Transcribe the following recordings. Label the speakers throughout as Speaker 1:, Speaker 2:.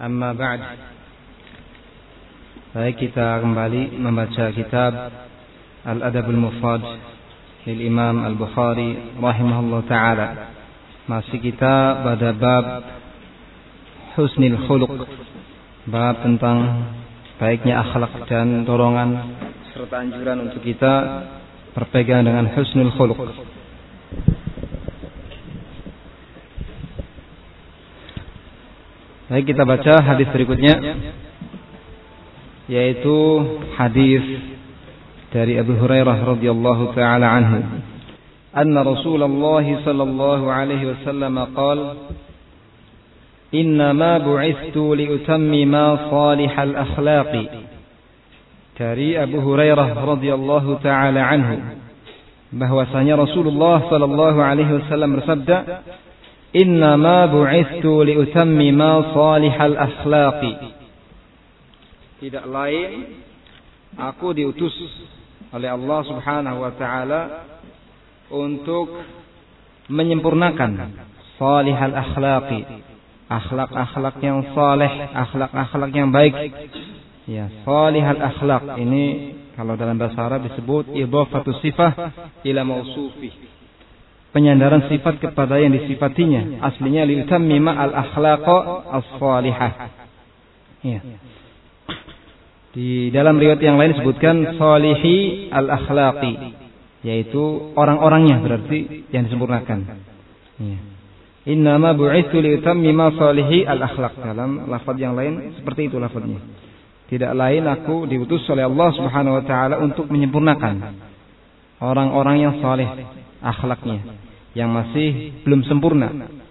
Speaker 1: Amma ba'd. Baik, kita kembali membaca kitab Al-Adabul Mufrad lil Imam Al-Bukhari rahimahullah ta'ala. Masih kita pada bab husnil khuluq, bab tentang baiknya akhlak dan dorongan serta anjuran untuk kita berpegang dengan husnul khuluq. Baik, kita baca hadis berikutnya, yaitu hadis dari Abu Hurairah radhiyallahu taala anhu, anna Rasulullah sallallahu alaihi wasallam qala, innama bu'ithtu liutammima salihal akhlaqi. Dari Abu Hurairah radhiyallahu taala anhu, bahwasanya Rasulullah sallallahu alaihi wasallam bersabda, innama bu'ithtu liutammima salihal akhlaqi. Tidak lain, aku diutus oleh Allah Subhanahu wa taala untuk menyempurnakan salihal akhlaqi, akhlak-akhlak yang saleh, akhlak-akhlak yang baik. Ya, salihal akhlaq ini kalau dalam bahasa Arab disebut idhafatus sifah ila mausufi, penyandaran sifat kepada yang disifatinya. Aslinya liutammima al-akhlaqa as-salihah. Ya. Di dalam riwayat yang lain disebutkan salihi al-akhlaqi, yaitu orang-orangnya, berarti yang disempurnakan. Ya. Innama bu'itsu liutammima salihi al-akhlaq. Dalam lafaz yang lain seperti itu lafaznya. Tidak lain, aku diutus oleh Allah Subhanahu wa taala untuk menyempurnakan orang-orang yang saleh akhlaknya, yang masih belum sempurna.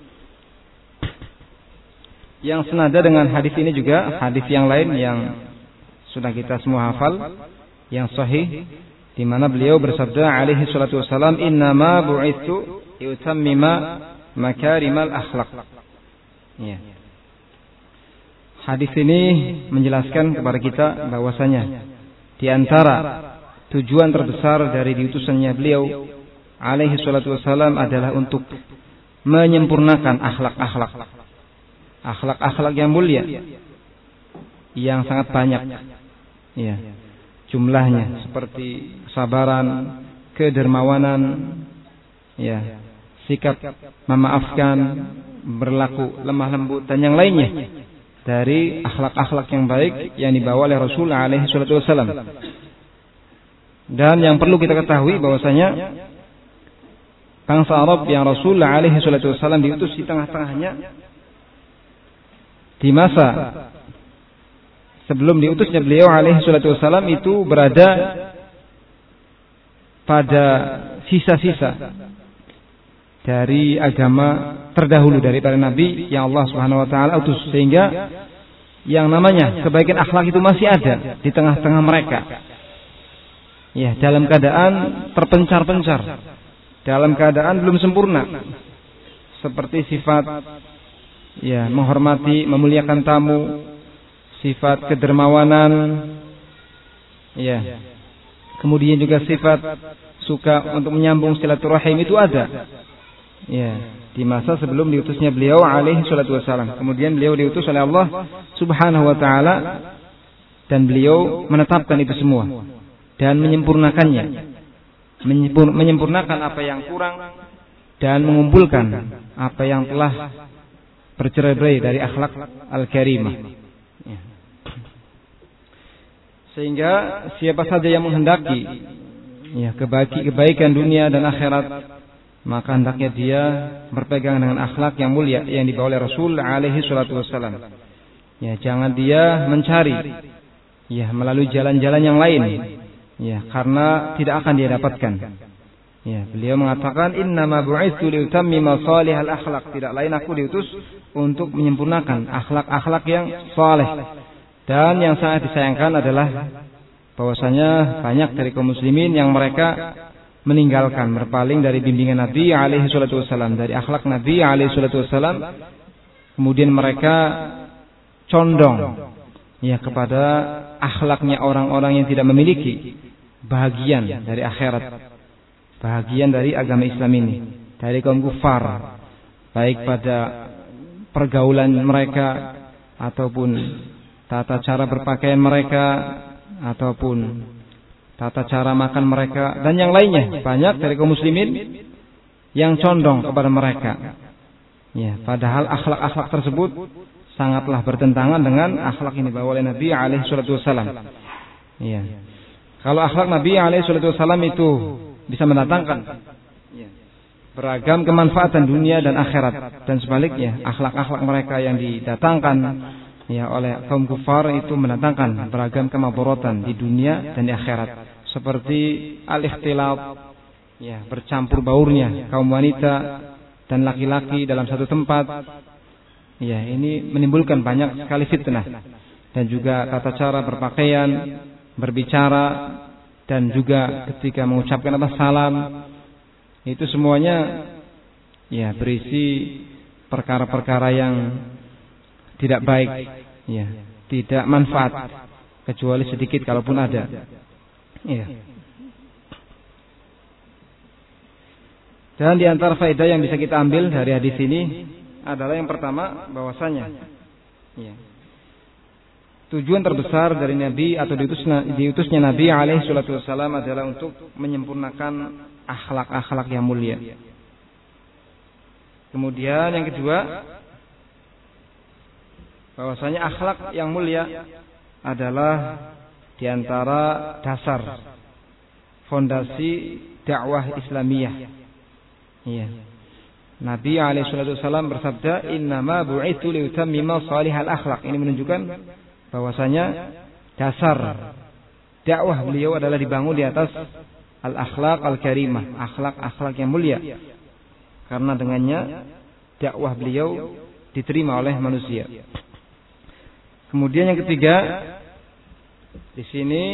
Speaker 1: Yang senada dengan hadis ini juga hadis yang lain yang sudah kita semua hafal, yang sahih, di mana beliau bersabda alaihi salatu wasalam, innama bu'itsu liutammima makarimal akhlaq. Ya. Hadis ini menjelaskan kepada kita bahwasanya di antara tujuan terbesar dari diutusannya beliau alaihi salatu wassalam adalah untuk menyempurnakan akhlak-akhlak yang mulia, yang sangat banyak, ya, jumlahnya, seperti kesabaran, kedermawanan, ya, sikap memaafkan, berlaku lemah lembut, dan yang lainnya dari akhlak-akhlak yang baik yang dibawa oleh Rasul alaihi salatu wassalam. Dan yang perlu kita ketahui bahwasanya bangsa Arab yang Rasul alaihi salatu wassalam diutus di tengah-tengahnya, di masa sebelum diutusnya beliau alaihi salatu wassalam, itu berada pada sisa-sisa dari agama terdahulu dari para nabi yang Allah Subhanahu wa taala utus, sehingga yang namanya kebaikan akhlak itu masih ada di tengah-tengah mereka. Ya, dalam keadaan terpencar-pencar, dalam keadaan belum sempurna, seperti sifat, ya, menghormati, memuliakan tamu, sifat kedermawanan, ya, kemudian juga sifat suka untuk menyambung silaturahim itu ada, ya, di masa sebelum diutusnya beliau alaihi salatu wassalam. Kemudian beliau diutus oleh Allah Subhanahu wa taala, dan beliau menetapkan itu semua dan menyempurnakannya, menyempurnakan apa yang kurang dan mengumpulkan apa yang telah bercerai-berai dari akhlak al-karimah. Ya. Sehingga siapa saja yang menghendaki, ya, kebaikan dunia dan akhirat, maka hendaknya dia berpegang dengan akhlak yang mulia yang dibawa oleh Rasul alaihi salatu wassalam. Ya, jangan dia mencari, ya, melalui jalan-jalan yang lain, ya, karena tidak akan dia dapatkan. Ya, beliau mengatakan innama bu'itsu liutammima salihal akhlaq. Tidak lain, aku diutus untuk menyempurnakan akhlak-akhlak yang saleh. Dan yang sangat disayangkan adalah bahwasanya banyak dari kaum muslimin yang mereka meninggalkan, berpaling dari bimbingan Nabi alaihi salatu wassalam, dari akhlak Nabi alaihi salatu wassalam. Kemudian mereka condong, ya, kepada akhlaknya orang-orang yang tidak memiliki bahagian dari akhirat, bahagian dari agama Islam ini, dari kaum kufar, baik pada pergaulan mereka ataupun tata cara berpakaian mereka, ataupun tata cara makan mereka, dan yang lainnya. Banyak dari kaum muslimin yang condong kepada mereka. Ya, padahal akhlak-akhlak tersebut sangatlah bertentangan dengan akhlak yang dibawa oleh Nabi alaihi salatu wasallam. Ya. Kalau akhlak Nabi alaihi salatu wasallam itu bisa mendatangkan beragam kemanfaatan dunia dan akhirat, dan sebaliknya akhlak-akhlak mereka yang didatangkan oleh kaum kufar itu mendatangkan beragam kemadaratan di dunia dan di akhirat, seperti al-ikhtilat, bercampur baurnya kaum wanita dan laki-laki dalam satu tempat. Ini menimbulkan banyak sekali fitnah, dan juga tata cara berpakaian, berbicara, dan juga ketika mengucapkan salam, itu semuanya berisi perkara-perkara yang tidak baik, tidak manfaat, kecuali sedikit kalaupun ada. Dan di antara faedah yang bisa kita ambil dari hadis ini adalah yang pertama, bahwasanya tujuan terbesar dari Nabi atau diutusnya Nabi alaihi salatu wassalam adalah untuk menyempurnakan akhlak-akhlak yang mulia. Kemudian yang kedua, bahwasanya akhlak yang mulia adalah di antara dasar fondasi dakwah Islamiyah. Nabi alaihi salatu wasallam bersabda, "Innama bu'itsu liutammima shalihal akhlaq." Ini menunjukkan bahwasanya dasar dakwah beliau adalah dibangun di atas al-akhlaq al-karimah, akhlak-akhlak yang mulia. Karena dengannya dakwah beliau diterima oleh manusia. Kemudian yang ketiga, di sini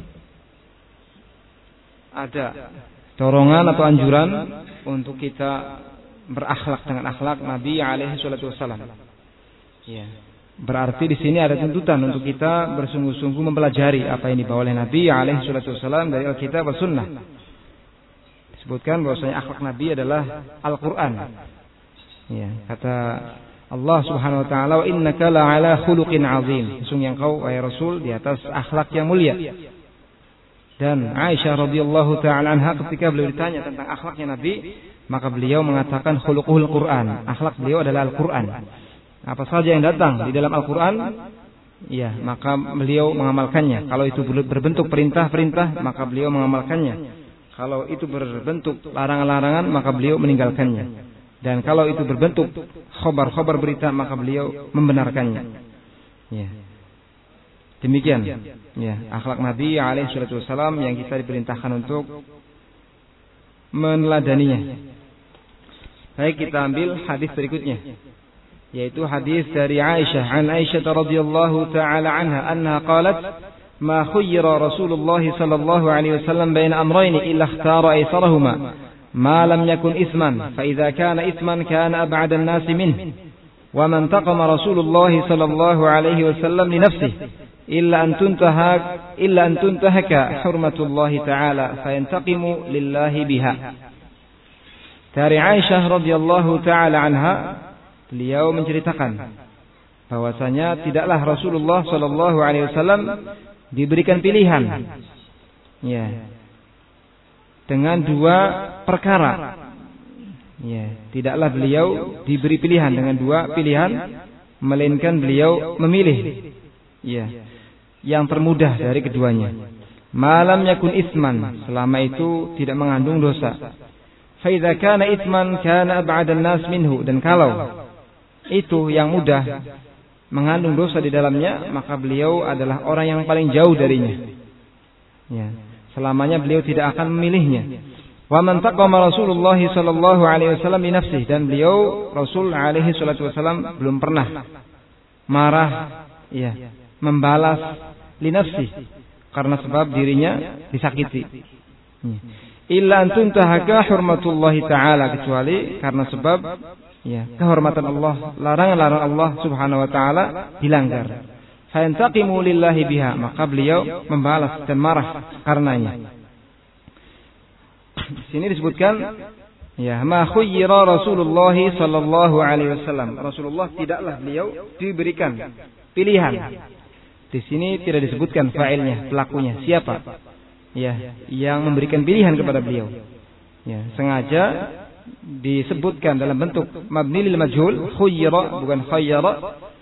Speaker 1: ada dorongan atau anjuran untuk kita berakhlak dengan akhlak Nabi alaihi salatu wasallam. Berarti di sini ada tuntutan untuk kita bersungguh-sungguh mempelajari apa yang dibawa oleh Nabi alaihi salatu wasallam dari Alkitab dan Sunnah. Disebutkan bahwasanya akhlak Nabi adalah Al-Qur'an. Kata Allah Subhanahu wa taala, "Wa innaka la'ala khuluqin 'azim." Sesungguhnya engkau wahai Rasul di atas akhlak yang mulia. Dan Aisyah radhiyallahu taala anha ketika beliau ditanya tentang akhlaknya Nabi, maka beliau mengatakan khuluquhul Qur'an. Akhlak beliau adalah Al-Qur'an. Apa saja yang datang di dalam Al-Qur'an, maka beliau mengamalkannya. Kalau itu berbentuk perintah-perintah, maka beliau mengamalkannya. Kalau itu berbentuk larangan-larangan, maka beliau meninggalkannya. Dan kalau itu berbentuk khabar-khabar berita, maka beliau membenarkannya. Demikian akhlak Nabi alaihi salatu wasallam yang kita diperintahkan untuk meneladaninya. Baik, kita ambil hadis berikutnya, yaitu hadis dari Aisyah. An Aisyah radhiyallahu taala anha annaha qalat, "Ma khayyara Rasulullah sallallahu alaihi wasallam baina amrayn illa ikhtara aysarahuma ma lam yakun isman, fa idza kana isman kana ab'ada an-nas minhu. Wa man taqama Rasulullah sallallahu alaihi wasallam li nafsihi illa an tuntahaka hurmatullah ta'ala fayantaqimu lillahi biha." Dari Aisyah radhiyallahu taala anha, beliau menceritakan bahwasanya tidaklah Rasulullah sallallahu alaihi wasallam diberikan pilihan dengan dua perkara. Tidaklah beliau diberi pilihan dengan dua pilihan, melainkan beliau memilih yang termudah dari keduanya. Malam yakun isman, selama itu tidak mengandung dosa. Fa idza kana isman kana ab'ada an-nas minhu, dan kalau itu yang mudah mengandung dosa di dalamnya, maka beliau adalah orang yang paling jauh darinya. Selamanya beliau tidak akan memilihnya. Wa man taqama Rasulullah sallallahu alaihi wasallam li nafsihi, dan beliau Rasul alaihi salatu wasallam belum pernah marah membalas li nafsi karena sebab dirinya disakiti. Illa an tuntahaka hurmatullahi ta'ala, kecuali karena sebab kehormatan Allah, larangan-larangan Allah Subhanahu wa taala dilanggar. Fayantaqimu lillahi biha, maka beliau membalas dan marah karenanya. Di sini disebutkan ma khayyara Rasulullah sallallahu alaihi wasallam. Rasulullah tidaklah beliau diberikan pilihan. Di sini tidak disebutkan fa'ilnya, pelakunya, siapa? Ya, yang memberikan pilihan kepada beliau. Ya, sengaja disebutkan dalam bentuk mabni lil majhul, khuyyira bukan khayyara,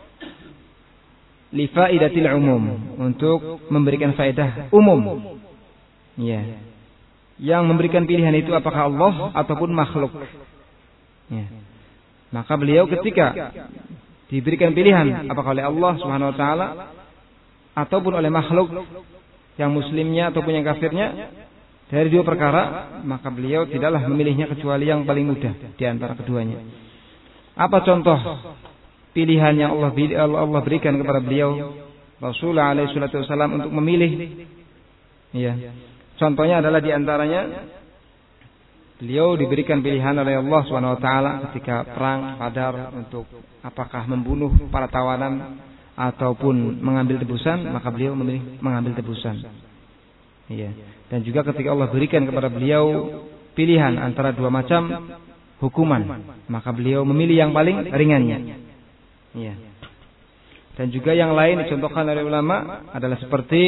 Speaker 1: li faidatil umum, untuk memberikan faedah umum. Ya. Yang memberikan pilihan itu apakah Allah ataupun makhluk. Ya. Maka beliau ketika diberikan pilihan apakah oleh Allah Subhanahu wa taala ataupun oleh makhluk, yang muslimnya ataupun yang kafirnya, dari dua perkara, maka beliau tidaklah memilihnya kecuali yang paling mudah di antara keduanya. Apa contoh pilihan yang Allah berikan kepada beliau Rasulullah alaihi salatu wasallam untuk memilih? Ya. Contohnya adalah di antaranya beliau diberikan pilihan oleh Allah Subhanahu wa taala ketika perang Badar untuk apakah membunuh para tawanan ataupun mengambil tebusan, maka beliau memilih mengambil tebusan. Iya. Dan juga ketika Allah berikan kepada beliau pilihan antara dua macam hukuman, maka beliau memilih yang paling ringannya. Iya. Dan juga yang lain dicontohkan oleh ulama adalah seperti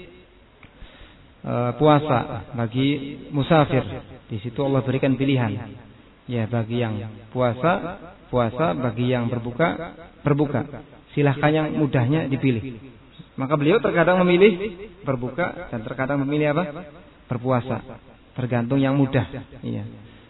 Speaker 1: puasa bagi musafir. Di situ Allah berikan pilihan. Ya, bagi yang puasa, bagi yang berbuka. Silahkan yang mudahnya dipilih. Maka beliau terkadang memilih berbuka dan terkadang memilih apa? Berpuasa. Tergantung yang mudah. Iya.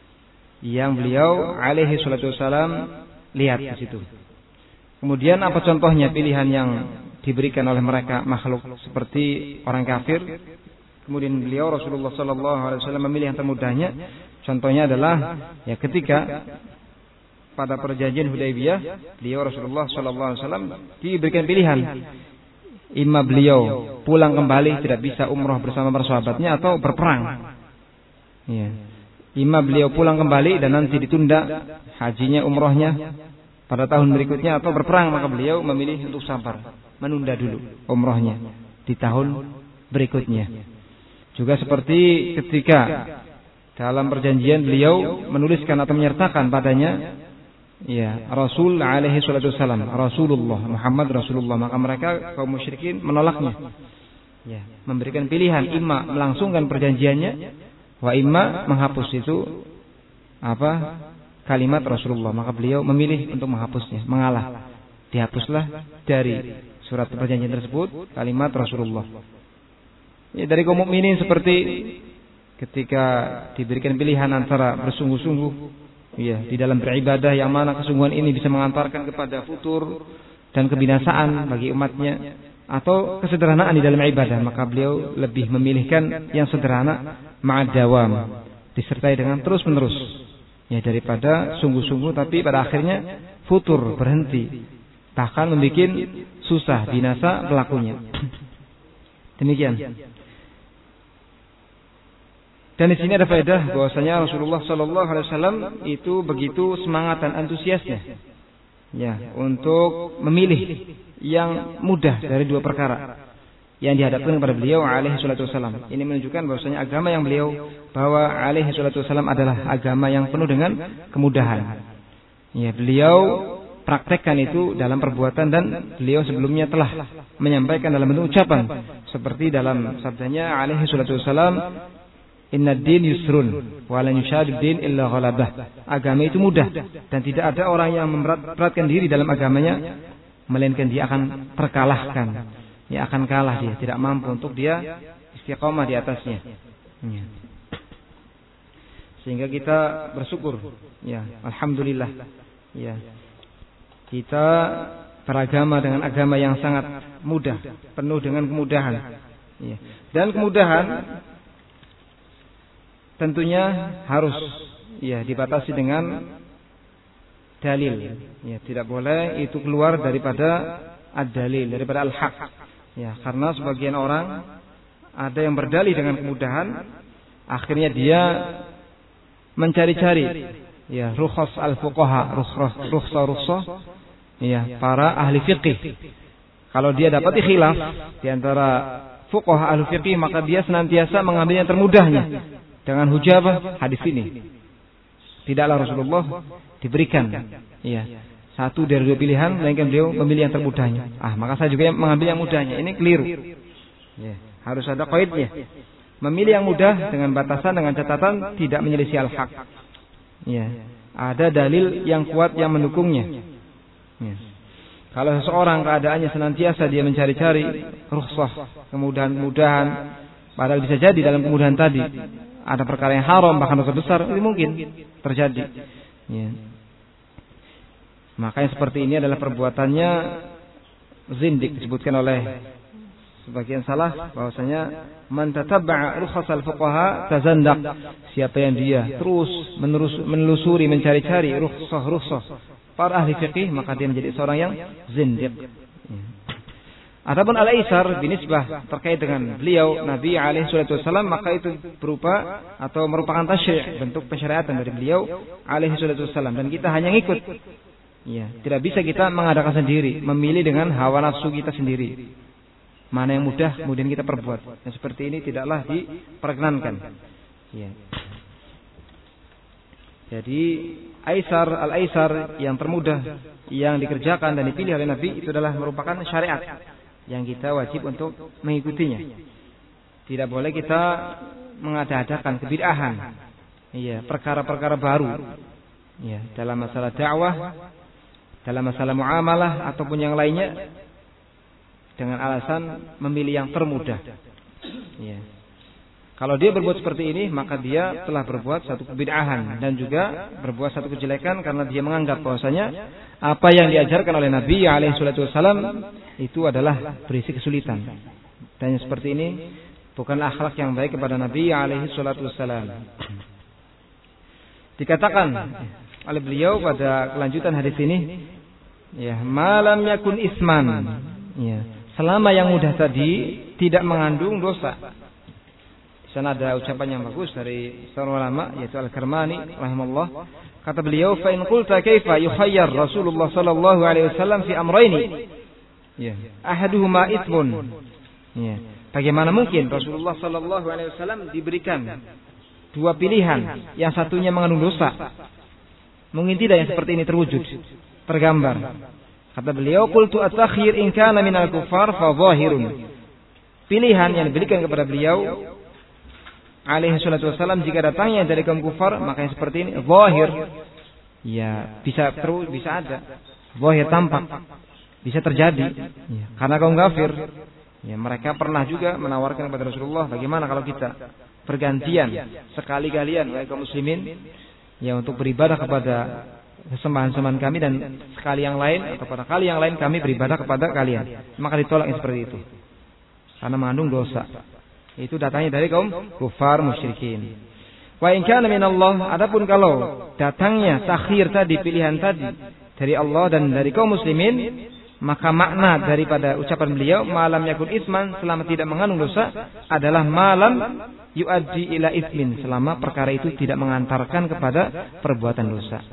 Speaker 1: Yang beliau alaihi salatu wasalam lihat di situ. Kemudian apa contohnya pilihan yang diberikan oleh mereka makhluk seperti orang kafir? Kemudian beliau Rasulullah sallallahu alaihi wasallam memilih yang termudahnya. Contohnya adalah ya ketika pada perjanjian Hudaybiyah, beliau Rasulullah sallallahu alaihi wasallam diberikan pilihan. Imma beliau pulang kembali tidak bisa umrah bersama para sahabatnya atau berperang. Ya. Imma beliau pulang kembali dan nanti ditunda hajinya umrahnya pada tahun berikutnya atau berperang, maka beliau memilih untuk sabar, menunda dulu umrahnya di tahun berikutnya. Juga seperti ketika dalam perjanjian beliau menuliskan atau menyertakan padanya ya Rasul alaihi salatu wasallam, Rasulullah Muhammad Rasulullah, maka mereka kaum musyrikin menolaknya. Ya, memberikan pilihan imma melangsungkan perjanjiannya wa imma menghapus itu apa kalimat Rasulullah, maka beliau memilih untuk menghapusnya, mengalah. Dihapuslah dari surat perjanjian tersebut kalimat Rasulullah. Ya, dari kaum mukminin seperti ketika diberikan pilihan antara bersungguh-sungguh ya di dalam beribadah yang mana kesungguhan ini bisa mengantarkan kepada futur dan kebinasaan bagi umatnya, atau kesederhanaan di dalam ibadah, maka beliau lebih memilihkan yang sederhana ma'ad dawam, disertai dengan terus-menerus ya, daripada sungguh-sungguh tapi pada akhirnya futur, berhenti, bahkan membuat susah, binasa pelakunya. Demikian. Dan di sini ada faedah bahwasanya Rasulullah sallallahu alaihi wasallam itu begitu semangat dan antusiasnya ya untuk memilih yang mudah dari dua perkara yang dihadapkan kepada beliau alaihi salatu wasallam. Ini menunjukkan bahwasanya agama yang beliau bawa alaihi salatu wasallam adalah agama yang penuh dengan kemudahan. Ya, beliau praktekkan itu dalam perbuatan dan beliau sebelumnya telah menyampaikan dalam bentuk ucapan seperti dalam sabdanya alaihi salatu wasallam, Inna din yusrun wa lan yushadid din illa ghalabah. Agama itu mudah dan tidak ada orang yang memberatkan diri dalam agamanya melainkan dia akan terkalahkan. Ya, akan kalah dia, tidak mampu untuk dia istiqamah di atasnya. Ya. Sehingga kita bersyukur. Ya, alhamdulillah. Ya. Kita beragama dengan agama yang sangat mudah, penuh dengan kemudahan. Ya. Dan kemudahan tentunya harus ya dibatasi dengan dalil. Ya, tidak boleh itu keluar daripada ad-dalil, daripada al-haq. Ya, karena sebagian orang ada yang berdalil dengan kemudahan, akhirnya dia mencari-cari ya rukhsah al-fuqaha, rukhsah ya para ahli fiqih. Kalau dia dapat khilaf di antara fuqaha ahli fiqih, maka dia senantiasa mengambil yang termudahnya. Dengan hujah hadis ini. Tidaklah Rasulullah diberikan ya Satu dari dua pilihan, melainkan beliau memilih yang termudahnya. Maka saya juga mengambil yang mudahnya. Ini keliru. Ya, harus ada qaidnya. Memilih yang mudah dengan batasan, dengan catatan tidak menyelisih al-haq. Ya, ada dalil yang kuat yang mendukungnya. Ya. Kalau seseorang keadaannya senantiasa dia mencari-cari rukhsah, kemudahan-kemudahan, padahal bisa jadi dalam kemudahan tadi ada perkara yang haram, bahkan dosa besar, itu mungkin terjadi. Ya. Maka yang seperti ini adalah perbuatannya zindik, disebutkan oleh sebagian salaf bahwasanya man tatabba'a rukhsal fuqaha tazandaq. Siapa yang dia terus menelusuri, mencari-cari rukhsah para ahli fikih, maka dia menjadi seorang yang zindik. Adapun al-Aisar binisbah terkait dengan beliau Nabi alaihi salatu wasallam, maka itu berupa atau merupakan tasyri', bentuk pensyariatan dari beliau alaihi salatu wasallam, dan kita hanya ngikut. Ya, tidak bisa kita mengadakan sendiri, memilih dengan hawa nafsu kita sendiri. Mana yang mudah kemudian kita perbuat. Yang seperti ini tidaklah diperkenankan. Ya. Jadi al-Aisar yang termudah yang dikerjakan dan dipilih oleh Nabi itu adalah merupakan syariat yang kita wajib untuk mengikutinya. Tidak boleh kita mengada-adakan kebid'ahan. Iya, perkara-perkara baru. Ya, dalam masalah dakwah, dalam masalah muamalah ataupun yang lainnya, dengan alasan memilih yang termudah. Ya. Kalau dia berbuat seperti ini, maka dia telah berbuat satu kebid'ahan dan juga berbuat satu kejelekan karena dia menganggap bahwasanya apa yang diajarkan oleh Nabi alaihi salatu wasallam itu adalah berisi kesulitan. Dan yang seperti ini bukanlah akhlak yang baik kepada Nabi alaihi salatu wasallam. Dikatakan oleh beliau pada kelanjutan hadis ini, ya, malam yakun isman, ya, selama yang mudah tadi tidak mengandung dosa. Di sana ada ucapan yang bagus dari seorang ulama yaitu Al-Karmani rahimahullah. Kata beliau, fa in qulta kaifa yukhayyar Rasulullah sallallahu alaihi wasallam fi amrayni, ya, ahaduhuma itsmun. Ya, bagaimana mungkin Rasulullah sallallahu alaihi wasallam diberikan dua pilihan, yang satunya mengandung dosa? Mungkin tidak yang seperti ini terwujud, tergambar. Kata beliau, qultu at-takhyir in kana minal kuffar fa zahirun. Pilihan yang diberikan kepada beliau alaihi salatu wasallam jika datangnya dari kaum kufar, maka yang seperti ini zahir. Ya, bisa ada. Zahir tampak. Bisa terjadi. Ya, karena kaum kafir, ya, mereka pernah juga menawarkan kepada Rasulullah, bagaimana kalau kita bergantian sekali-kalian wahai kaum muslimin, ya, untuk beribadah kepada sembahan-sembahan kami, dan sekali yang lain atau pada kali yang lain kami beribadah kepada kalian. Maka ditolak yang seperti itu karena mengandung dosa. Itu datangnya dari kaum kufar musyrikin. Wa in kana minallah, adapun kalau datangnya takhir tadi, pilihan tadi dari Allah dan dari kaum muslimin, maka makna daripada ucapan beliau malam yakun isman, selama tidak mengandung dosa, adalah malam yuaddi ila ismin, selama perkara itu tidak mengantarkan kepada perbuatan dosa.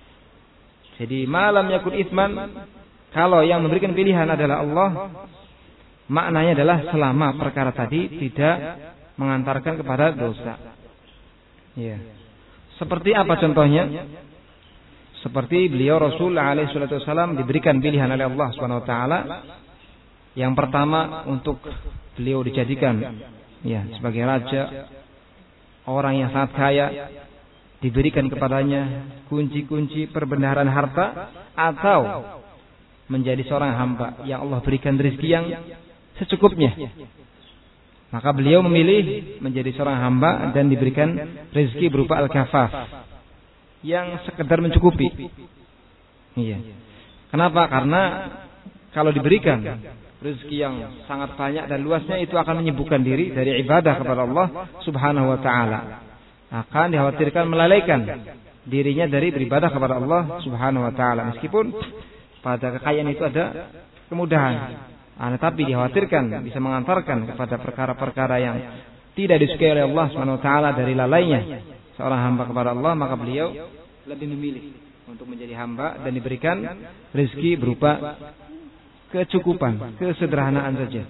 Speaker 1: Jadi malam yakun isman, kalau yang memberikan pilihan adalah Allah, maknanya adalah selama perkara tadi tidak mengantarkan kepada dosa. Ya. Seperti apa contohnya? Seperti beliau Rasul alaihi salatu wasallam diberikan pilihan oleh Allah Subhanahu wa taala. Yang pertama, untuk beliau dijadikan, ya, sebagai raja, orang yang sangat kaya, diberikan kepadanya kunci-kunci perbendaharaan harta, atau menjadi seorang hamba yang Allah berikan rezeki yang secukupnya. Maka beliau memilih menjadi seorang hamba dan diberikan rezeki berupa al-kafaf, yang sekedar mencukupi. Iya. Kenapa? Karena kalau diberikan rezeki yang sangat banyak dan luasnya, itu akan menyibukkan diri dari ibadah kepada Allah Subhanahu wa taala. Akan dikhawatirkan melalaikan dirinya dari beribadah kepada Allah Subhanahu wa taala. Meskipun pada kekayaan itu ada kemudahan, tetapi dikhawatirkan bisa mengantarkan kepada perkara-perkara yang tidak disukai oleh Allah Subhanahu wa taala dari lalainya seorang hamba kepada Allah. Maka beliau lebih memilih untuk menjadi hamba dan diberikan rezeki berupa kecukupan, kesederhanaan saja.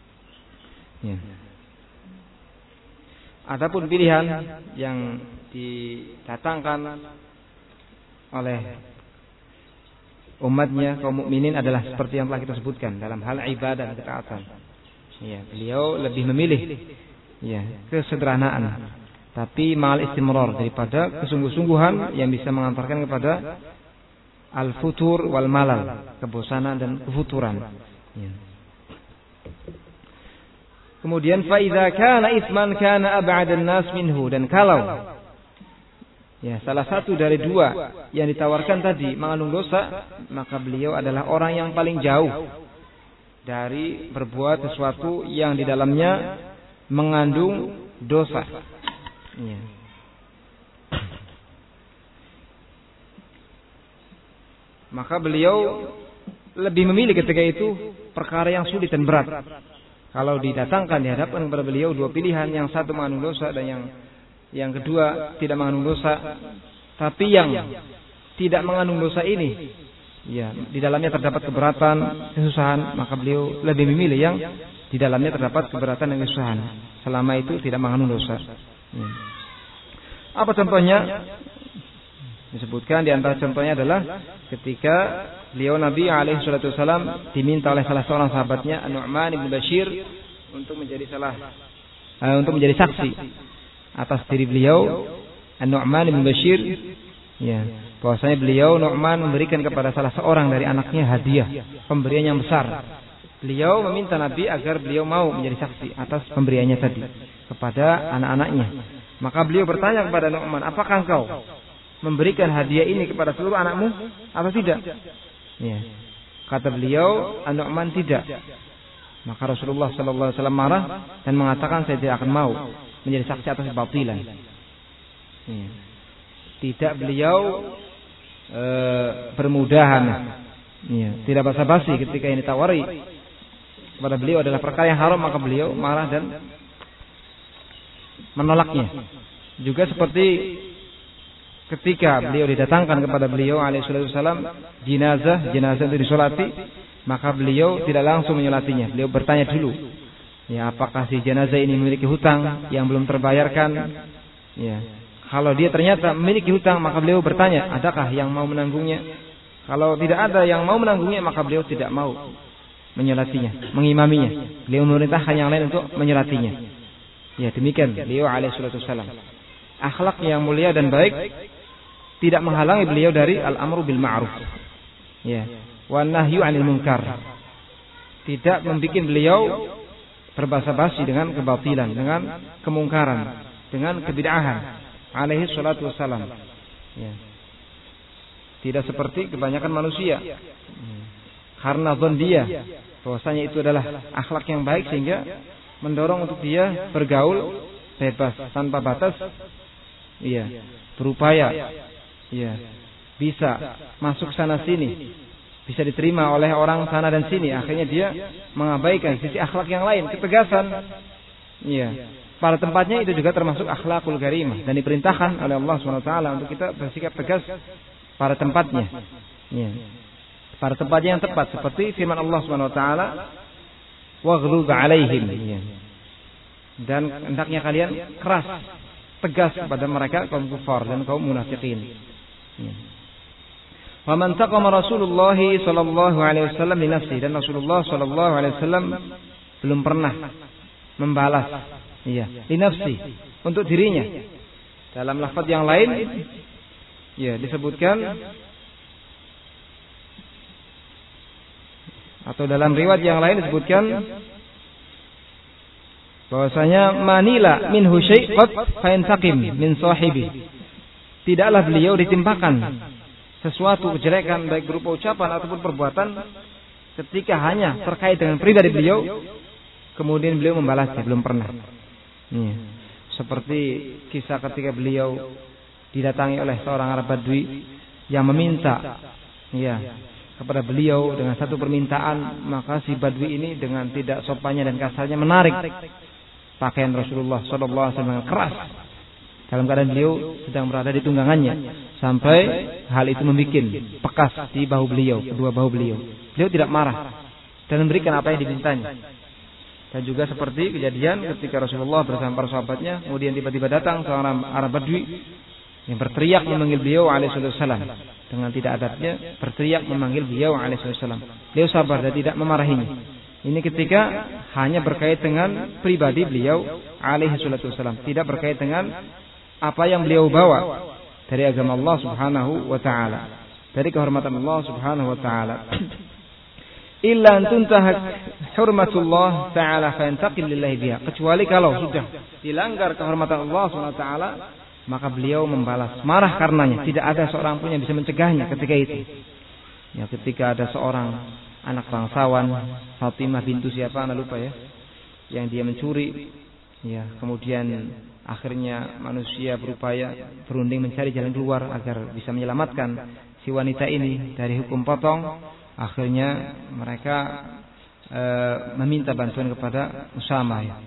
Speaker 1: Ya. Adapun pilihan yang didatangkan oleh umatnya kaum mukminin adalah seperti yang telah kita sebutkan dalam hal ibadah dan ketaatan. Ya, beliau lebih memilih kesederhanaan, tapi ma'al istimrar, daripada kesungguh-sungguhan yang bisa mengantarkan kepada al-futur wal malal, kebosanan dan kefuturan. Ya. Kemudian fa idza kana itsman kana ab'adan nas minhu, dan kalau salah satu dari dua yang ditawarkan tadi mengandung dosa, maka beliau adalah orang yang paling jauh dari berbuat sesuatu yang di dalamnya mengandung dosa. Ya. Maka beliau lebih memilih ketika itu perkara yang sulit dan berat. Kalau didatangkan dihadapkan kepada beliau dua pilihan, yang satu mengandung dosa dan yang kedua tidak mengandung dosa, tapi yang tidak mengandung dosa ini di dalamnya terdapat keberatan, kesusahan, maka beliau lebih memilih yang di dalamnya terdapat keberatan dan kesusahan, selama itu tidak mengandung dosa. Apa contohnya? Disebutkan di antara contohnya adalah ketika beliau Nabi alaihi salatu wasallam diminta oleh salah seorang sahabatnya An-Nu'man bin Bashir untuk menjadi saksi atas diri beliau. An-Nu'man bin Bashir, bahwasanya beliau Nu'man memberikan kepada salah seorang dari anaknya hadiah, pemberian yang besar. Beliau meminta Nabi agar beliau mau menjadi saksi atas pemberiannya tadi kepada anak-anaknya. Maka beliau bertanya kepada Nu'man, apakah engkau memberikan hadiah ini kepada seluruh anakmu atau tidak? Kata beliau, An-Nu'man, tidak. Maka Rasulullah sallallahu alaihi wasallam marah dan mengatakan, saya tidak akan mau menjadi saksi atas kebatilan. Tidak beliau bermudahan, tidak basa-basi ketika ini ditawari kepada beliau adalah perkara yang haram, maka beliau marah dan menolaknya. Juga seperti ketika beliau didatangkan kepada beliau alaihi wasallam jenazah itu disolati, maka beliau tidak langsung menyolatinya. Beliau bertanya dulu, apakah si jenazah ini memiliki hutang yang belum terbayarkan? Kalau dia ternyata memiliki hutang, maka beliau bertanya, adakah yang mau menanggungnya? Kalau tidak ada yang mau menanggungnya, maka beliau tidak mau menyolatinya, mengimaminya. Beliau memerintahkan yang lain untuk menyolatinya. Demikian beliau alaihi wasallam. Akhlak yang mulia dan baik tidak menghalangi beliau dari al-amru bil ma'ruf, wan nahyu 'anil munkar. Tidak membuat beliau berbasa-basi dengan kebatilan, dengan kemungkaran, dengan kebid'ahan alaihi salatu wassalam. Tidak seperti kebanyakan manusia, karena zon dia bahwasanya itu adalah akhlak yang baik sehingga mendorong untuk dia bergaul bebas tanpa batas, berupaya bisa masuk sana sini, bisa diterima oleh orang sana dan sini. Akhirnya dia mengabaikan sisi akhlak yang lain, ketegasan. Pada tempatnya itu juga termasuk akhlakul karimah dan diperintahkan oleh Allah SWT untuk kita bersikap tegas pada tempatnya. Pada tempatnya yang tepat, seperti firman Allah SWT, waghlub 'alaihim. Dan hendaknya kalian keras, tegas kepada mereka kaum kufar dan kaum munafikin. Wa man taqama Rasulullah sallallahu alaihi wasallam li nafsi, dan Rasulullah sallallahu alaihi wasallam belum pernah membalas li nafsi, untuk dirinya. Dalam lafaz yang lain disebutkan, atau dalam riwayat yang lain disebutkan bahwasanya manila minhu syai'at fa yantaqim min sahibi. Tidaklah beliau ditimpakan sesuatu kejelekan baik berupa ucapan ataupun perbuatan ketika hanya terkait dengan pribadi beliau kemudian beliau membalasnya, belum pernah. Seperti kisah ketika beliau didatangi oleh seorang Arab Badui yang meminta kepada beliau dengan satu permintaan, maka si Badui ini dengan tidak sopannya dan kasarnya menarik pakaian Rasulullah sallallahu alaihi wasallam keras dalam keadaan beliau sedang berada di tunggangannya, sampai hal itu membuat bekas di bahu beliau, kedua bahu beliau. Beliau tidak marah dan memberikan apa yang dimintanya. Dan juga seperti kejadian ketika Rasulullah bersama para sahabatnya, kemudian tiba-tiba datang seorang Arab Badui yang berteriak memanggil beliau alaihi wasallam. dengan tidak adabnya berteriak memanggil beliau alaihissalam. Beliau sabar dan tidak memarahinya. Ini ketika hanya berkait dengan pribadi beliau alaihissalam, tidak berkait dengan apa yang beliau bawa dari agama Allah Subhanahu wa taala, dari kehormatan Allah Subhanahu wa taala. Illa an tuntahak hurmatullah taala fa yantaqil lillahi biha. Kecuali kalau sudah dilanggar kehormatan Allah Subhanahu wa taala, maka beliau membalas, marah karenanya. Tidak ada seorang pun yang bisa mencegahnya ketika itu. Ya, ketika ada seorang anak bangsawan, Fatimah bintu siapa anda lupa ya, yang dia mencuri, ya, kemudian akhirnya manusia berupaya berunding mencari jalan keluar agar bisa menyelamatkan si wanita ini dari hukum potong. Akhirnya mereka meminta bantuan kepada Usamah ya.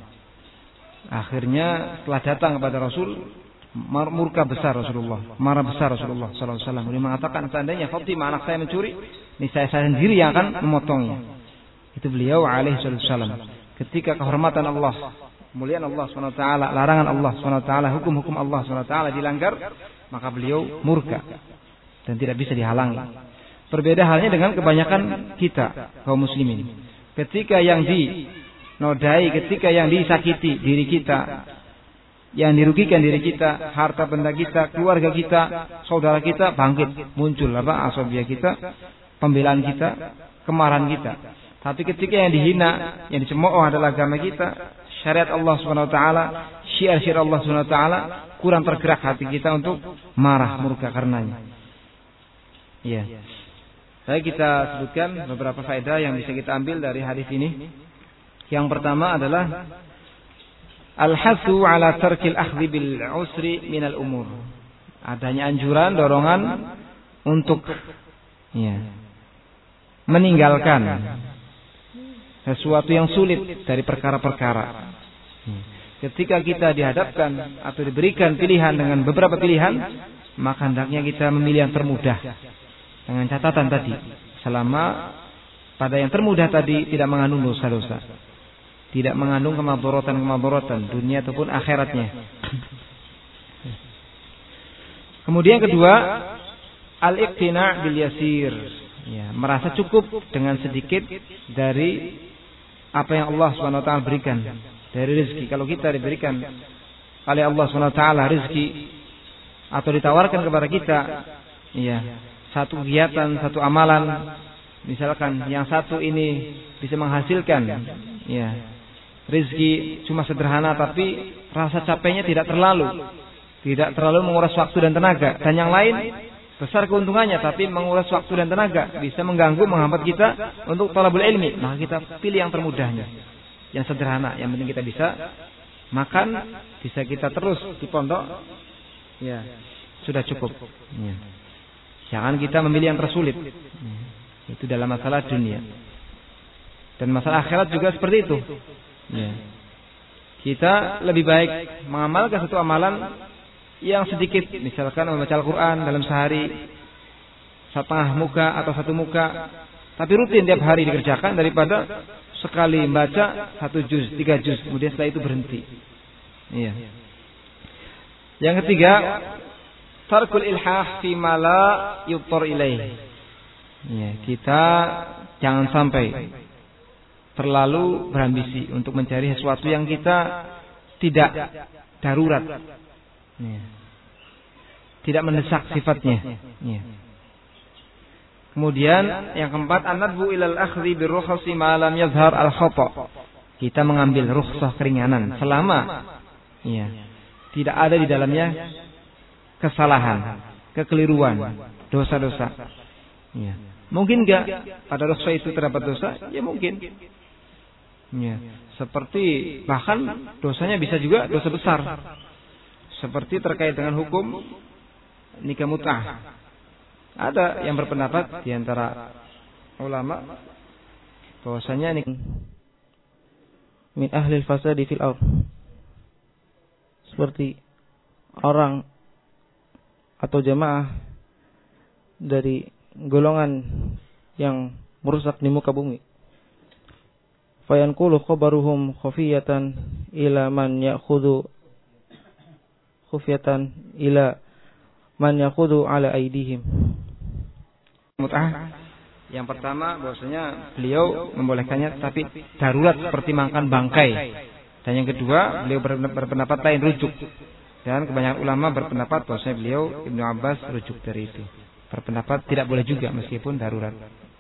Speaker 1: Akhirnya setelah datang kepada Rasul, murka besar Rasulullah, marah besar Rasulullah sallallahu alaihi wasallam. Dia mengatakan, seandainya Fatimah anak saya mencuri, ini saya sendiri yang akan memotongnya. Itu beliau alaihi wasallam. Ketika kehormatan Allah, kemuliaan Allah Subhanahu wa taala, larangan Allah Subhanahu wa taala, hukum-hukum Allah Subhanahu wa taala dilanggar, maka beliau murka dan tidak bisa dihalangi. Berbeda halnya dengan kebanyakan kita kaum muslimin. Ketika yang dinodai, ketika yang disakiti diri kita, yang dirugikan diri kita, harta benda kita, keluarga kita, saudara kita, bangkit, muncul asabiyah kita, pembelaan kita, kemarahan kita. Tapi ketika yang dihina, yang dicemooh adalah agama kita, syariat Allah Subhanahu wa taala, syiar-syiar Allah Subhanahu wa taala, kurang tergerak hati kita untuk marah, murka karenanya. Iya. Saya kita sebutkan beberapa faedah yang bisa kita ambil dari hadis ini. Yang pertama adalah al-hasu ala tarkil akhdhi bil usri minal umur. Adanya anjuran, dorongan untuk meninggalkan sesuatu yang sulit dari perkara-perkara. Ketika kita dihadapkan atau diberikan pilihan dengan beberapa pilihan, maka hendaknya kita memilih yang termudah. Dengan catatan tadi, selama pada yang termudah tadi tidak mengandung dosa-dosa, tidak mengandung kemadharatan dunia ataupun akhiratnya. Kemudian kedua, al-iqtina' bil yasir, ya, merasa cukup dengan sedikit dari apa yang Allah Subhanahu wa taala berikan dari rezeki. Kalau kita diberikan oleh Allah Subhanahu wa taala rezeki atau ditawarkan kepada kita, ya, satu kegiatan, satu amalan, misalkan yang satu ini bisa menghasilkan, ya, rezeki cuma sederhana, tapi rasa capeknya tidak terlalu menguras waktu dan tenaga. Dan yang lain besar keuntungannya, tapi menguras waktu dan tenaga, bisa mengganggu, menghambat kita untuk thalabul ilmi. Maka kita pilih yang termudahnya, yang sederhana. Yang penting kita bisa makan, bisa kita terus di pondok, ya, sudah cukup. Ya. Jangan kita memilih yang tersulit. Itu dalam masalah dunia. Dan masalah akhirat juga seperti itu. Ya. Kita lebih baik mengamalkan satu amalan yang sedikit, misalkan membaca Al-Quran dalam sehari setengah muka atau satu muka, tapi rutin tiap hari dikerjakan, daripada sekali membaca 1 juz, 3 juz, kemudian setelah itu berhenti. Iya. Yang ketiga, tarkul ilhah fi ma la yubtar ilaih. Ya, kita jangan sampai terlalu berambisi untuk mencari sesuatu yang kita tidak darurat. Ya. Tidak mendesak sifatnya. Ya. Kemudian yang keempat, an-nadbu ilal akhdhi birrukhsi ma lam yazhar al-khata. Kita mengambil rukhsah keringanan selama, ya, tidak ada di dalamnya kesalahan, kekeliruan, dosa-dosa. Ya. Mungkin enggak pada dosa itu terdapat dosa? Ya mungkin. Ya. Seperti bahkan dosanya bisa juga dosa besar. Seperti terkait dengan hukum nikah mut'ah. Ada yang berpendapat di antara ulama bahwasanya nikah min ahlil fasadi fil ardh, seperti orang atau jamaah dari golongan yang merusak di muka bumi. Fayanqulu khabaruhum khafiyatan ila man ya'khudhu khufyatan ila man ya'khudhu ala aydihim. mut'ah. Yang pertama bahwasanya beliau membolehkannya tapi darurat seperti makan bangkai. Dan yang kedua beliau berpendapat lain rujuk. Dan kebanyakan ulama berpendapat bahwasanya beliau Ibnu Abbas rujuk dari itu. Berpendapat tidak boleh juga meskipun darurat.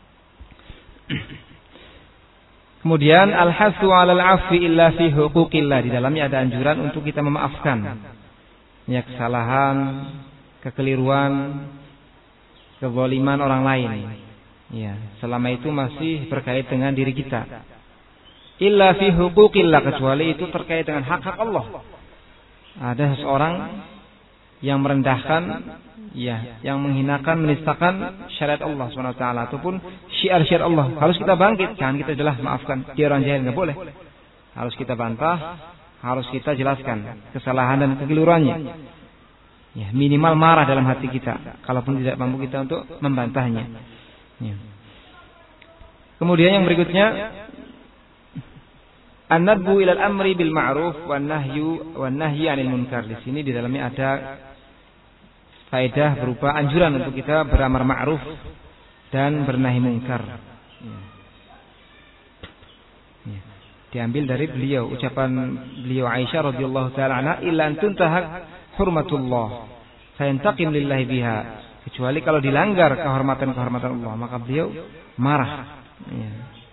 Speaker 1: Kemudian al-hasu 'alal 'afwi illa fi huquqillah, di dalamnya ada anjuran untuk kita memaafkan ya kesalahan, kekeliruan, kezaliman orang lain. Ya, selama itu masih berkait dengan diri kita. Illa fi huquqillah, kecuali itu terkait dengan hak-hak Allah. Ada seseorang yang merendahkan, ya, yang menghinakan, menistakan syariat Allah SWT ataupun syiar-syiar Allah, harus kita bangkit, jangan kita jelas maafkan. Dia orang jahil, nggak boleh. Harus kita bantah, harus kita jelaskan kesalahan dan kekeliruannya. Ya, minimal marah dalam hati kita, kalaupun tidak mampu kita untuk membantahnya. Ya. Kemudian yang berikutnya, an-nadbu ilal amri bil ma'ruf wan nahyi 'anil munkar. Di sini di dalamnya ada faedah berupa anjuran untuk kita beramar ma'ruf dan bernahi munkar. Ya. Diambil dari beliau, ucapan beliau Aisyah radhiyallahu taala anha, illa an tuntahak hurmatullah fayantaqim lillahi biha. Kecuali kalau dilanggar kehormatan-kehormatan Allah, maka beliau marah. Ya.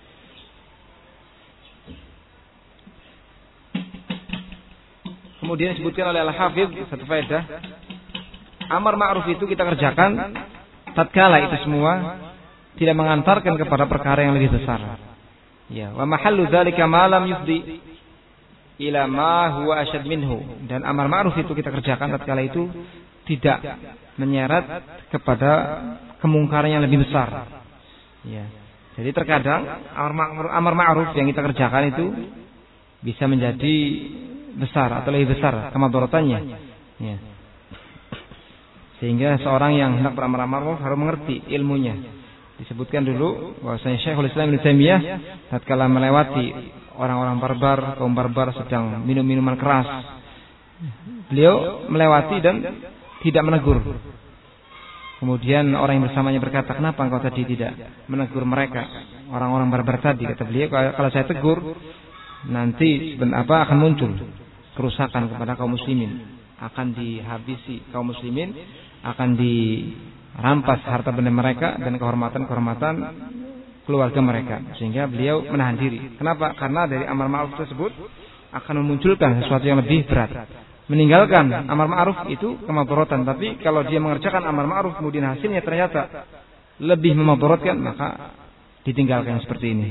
Speaker 1: Kemudian disebutkan oleh Al-Hafidz satu faedah, amar ma'ruf itu kita kerjakan tatkala itu semua tidak mengantarkan kepada perkara yang lebih besar. Ya, wa mahallu dzalika ma lam yufdi ila ma huwa asyad minhu. Dan amar ma'ruf itu kita kerjakan tatkala itu tidak menyeret kepada kemungkaran yang lebih besar. Ya. Jadi terkadang amar ma'ruf yang kita kerjakan itu bisa menjadi besar atau lebih besar kemadaratannya. Ya. Sehingga seorang yang hendak beramar ma'ruf harus mengerti ilmunya. Disebutkan dulu bahwasanya Syekhul Islam Ibnu Taimiyah tatkala melewati orang-orang barbar, kaum barbar sedang minum minuman keras, beliau melewati dan tidak menegur. Kemudian orang yang bersamanya berkata, kenapa engkau tadi tidak menegur mereka, orang-orang barbar tadi? Kata beliau, kalau saya tegur nanti akan muncul kerusakan kepada kaum muslimin, akan dihabisi kaum muslimin, akan dirampas harta benda mereka dan kehormatan-kehormatan keluarga mereka. Sehingga beliau menahan diri. Kenapa? Karena dari amar ma'ruf tersebut akan memunculkan sesuatu yang lebih berat. Meninggalkan amar ma'ruf itu kemadaratan, tapi kalau dia mengerjakan amar ma'ruf kemudian hasilnya ternyata lebih memadaratkan, maka ditinggalkan seperti ini.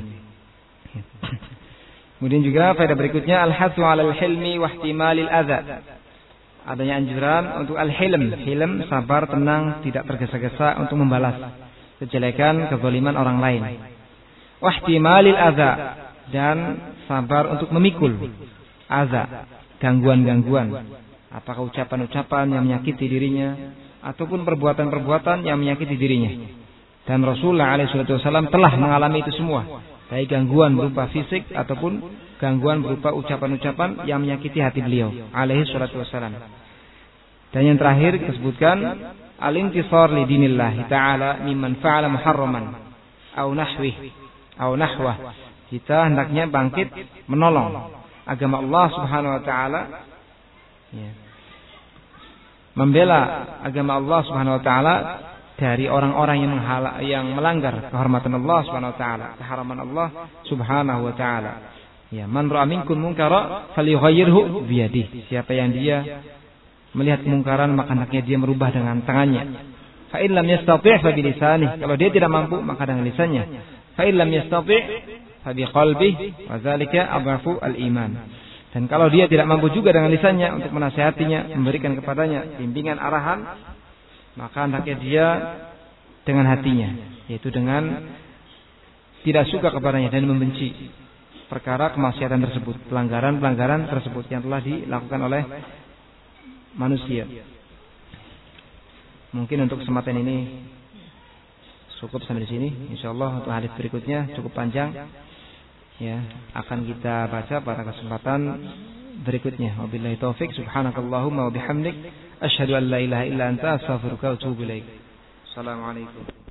Speaker 1: Kemudian juga faedah berikutnya al-hathu 'alal hilmi wa ihtimalil adza. Adanya anjuran untuk al-hilm, hilm sabar, tenang, tidak tergesa-gesa untuk membalas kejelekan, kezaliman orang lain. Wa ihtimalil adza, dan sabar untuk memikul adza, gangguan-gangguan, apakah ucapan-ucapan yang menyakiti dirinya ataupun perbuatan-perbuatan yang menyakiti dirinya. Dan Rasulullah SAW telah mengalami itu semua, baik gangguan berupa fisik ataupun gangguan berupa ucapan-ucapan yang menyakiti hati beliau SAW. Dan yang terakhir disebutkan al-intisar li dinillah ta'ala mimman fa'ala muharraman au nahwah. Kita hendaknya bangkit menolong agama Allah Subhanahu wa taala, ya, membela agama Allah Subhanahu wa taala dari orang-orang yang melanggar kehormatan Allah Subhanahu wa taala, keharaman Allah Subhanahu wa taala. Ya, man ra'a minkum munkara falyughayyirhu bi yadihi. Siapa yang dia melihat kemungkaran maka hendaknya dia merubah dengan tangannya. Fa in lam yastati' fa bi lisanihi. Kalau dia tidak mampu maka dengan lisannya. Fa in lam yastati' fa bi qalbihi wa dzalika adhafu al-iman. Dan kalau dia tidak mampu juga dengan lisannya untuk menasihatinya, memberikan kepadanya bimbingan arahan, maka hendaknya dia dengan hatinya, yaitu dengan tidak suka kepadanya dan membenci perkara kemaksiatan tersebut, pelanggaran-pelanggaran tersebut yang telah dilakukan oleh manusia. Mungkin untuk kesempatan ini cukup sampai di sini. Insyaallah untuk hadis berikutnya cukup panjang, ya, akan kita baca pada kesempatan berikutnya. Wabillahi taufik. Subhanakallahumma wa bihamdik, asyhadu an la ilaha illa anta, astaghfiruka wa atubu ilaik. Assalamualaikum.